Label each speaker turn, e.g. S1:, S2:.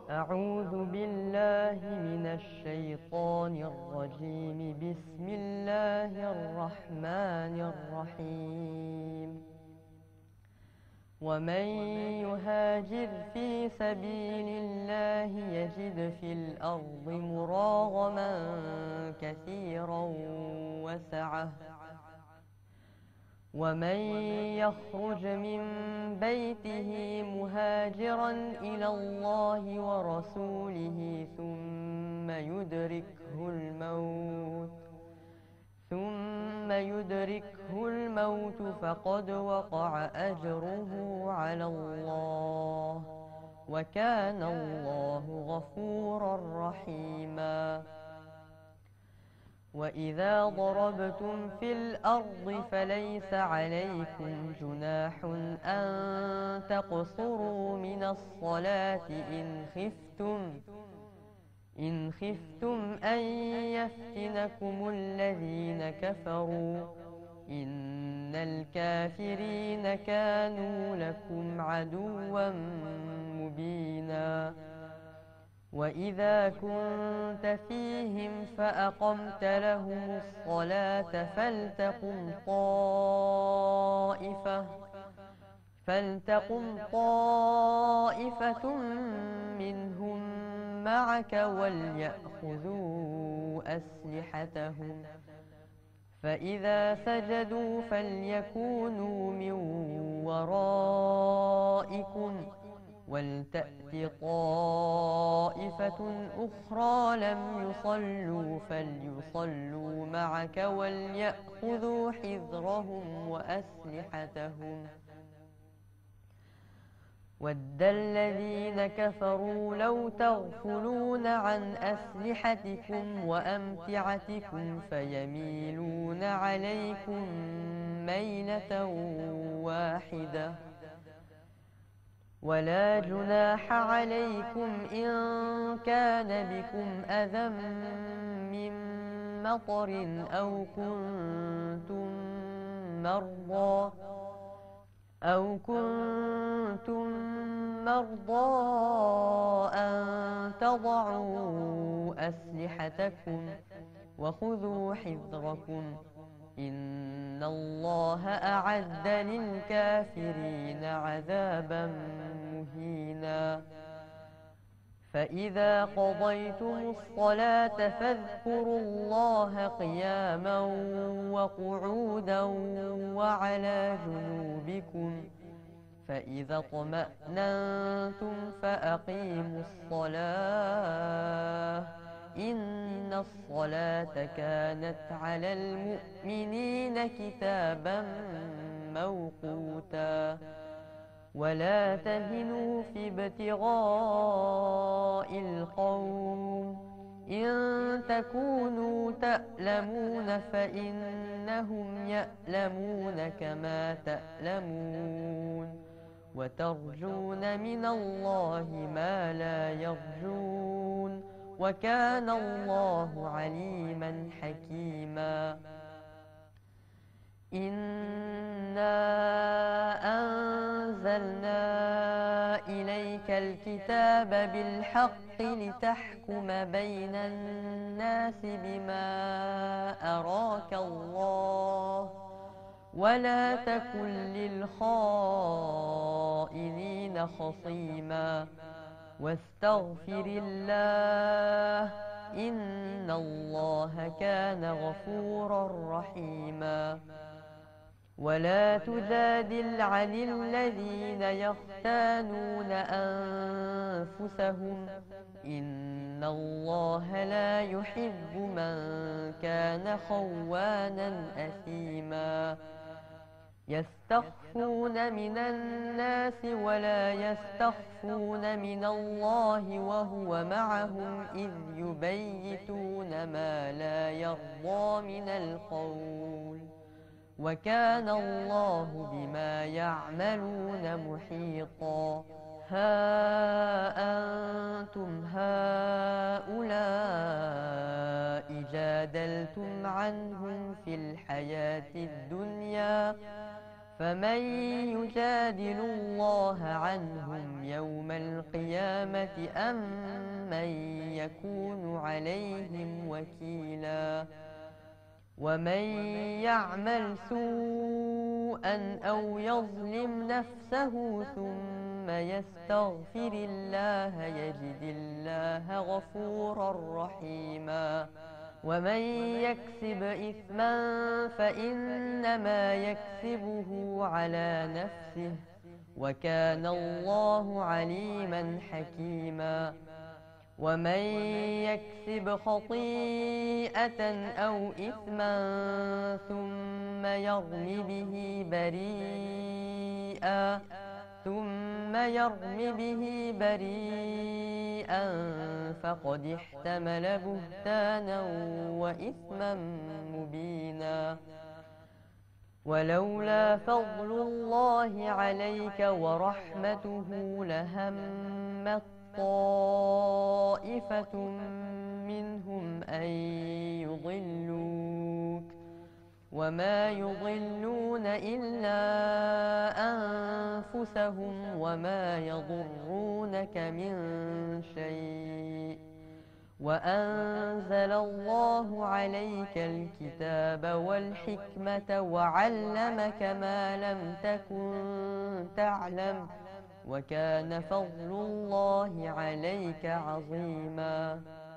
S1: أعوذ بالله من الشيطان الرجيم. بسم الله الرحمن الرحيم. ومن يهاجر في سبيل الله يجد في الأرض مراغما كثيرا وسعة. ومن يخرج من بيته مهاجرا إلى الله ورسوله ثم يدركه الموت فقد وقع أجره على الله، وكان الله غفورا رحيما. وإذا ضربتم في الأرض فليس عليكم جناح أن تقصروا من الصلاة إن خفتم أن يفتنكم الذين كفروا، إن الكافرين كانوا لكم عدوا مبينا. وإذا كنت فيهم فأقمت لهم الصلاة فلتقم طائفة منهم معك وليأخذوا أسلحتهم، فإذا سجدوا فليكونوا من ورائكم ولتأت طائفة أخرى لم يصلوا فليصلوا معك وليأخذوا حذرهم وأسلحتهم. ود الذين كفروا لو تغفلون عن أسلحتكم وأمتعتكم فيميلون عليكم ميلة واحدة. ولا جناح عليكم إن كان بكم أذى من مطر أو كنتم مرضى أن تضعوا أسلحتكم، وخذوا حذركم، إن الله أعد للكافرين عذابا مهينا. فإذا قضيتم الصلاة فاذكروا الله قياما وقعودا وعلى جنوبكم، فإذا اطمأننتم فأقيموا الصلاة، إن الصلاة كانت على المؤمنين كتابا موقوتا. ولا تهنوا في ابتغاء القوم، إن تكونوا تألمون فإنهم يألمون كما تألمون، وترجون من الله ما لا يرجون، وكان الله عليما حكيما. إنا أنزلنا إليك الكتاب بالحق لتحكم بين الناس بما أراك الله، ولا تكن للخائنين خصيما، واستغفر الله، إن الله كان غفورا رحيما. ولا تجادل عن الذين يختانون أنفسهم، إن الله لا يحب من كان خوانا أثيما. يستخفون من الناس ولا يستخفون من الله وهو معهم إذ يبيتون ما لا يرضى من القول، وكان الله بما يعملون محيطا. ها أنتم هؤلاء جادلتم عنهم في الحياة الدنيا، فمن يجادل الله عنهم يوم القيامة أم من يكون عليهم وكيلا ومن يعمل سوءا أو يظلم نفسه ثم يستغفر الله يجد الله غفورا رحيما ومن يكسب إثما فإنما يكسبه على نفسه وكان الله عليما حكيما ومن يكسب خطيئة أو إثما ثم يرم به بريئا فقد احتمل بهتانا وإثما مبينا ولولا فضل الله عليك ورحمته لهمت طائفة منهم أن يضلوك وما يضلون إلا أنفسهم وما يضرونك من شيء وأنزل الله عليك الكتاب والحكمة وعلمك ما لم تكن تعلم وكان فضل الله عليك عظيما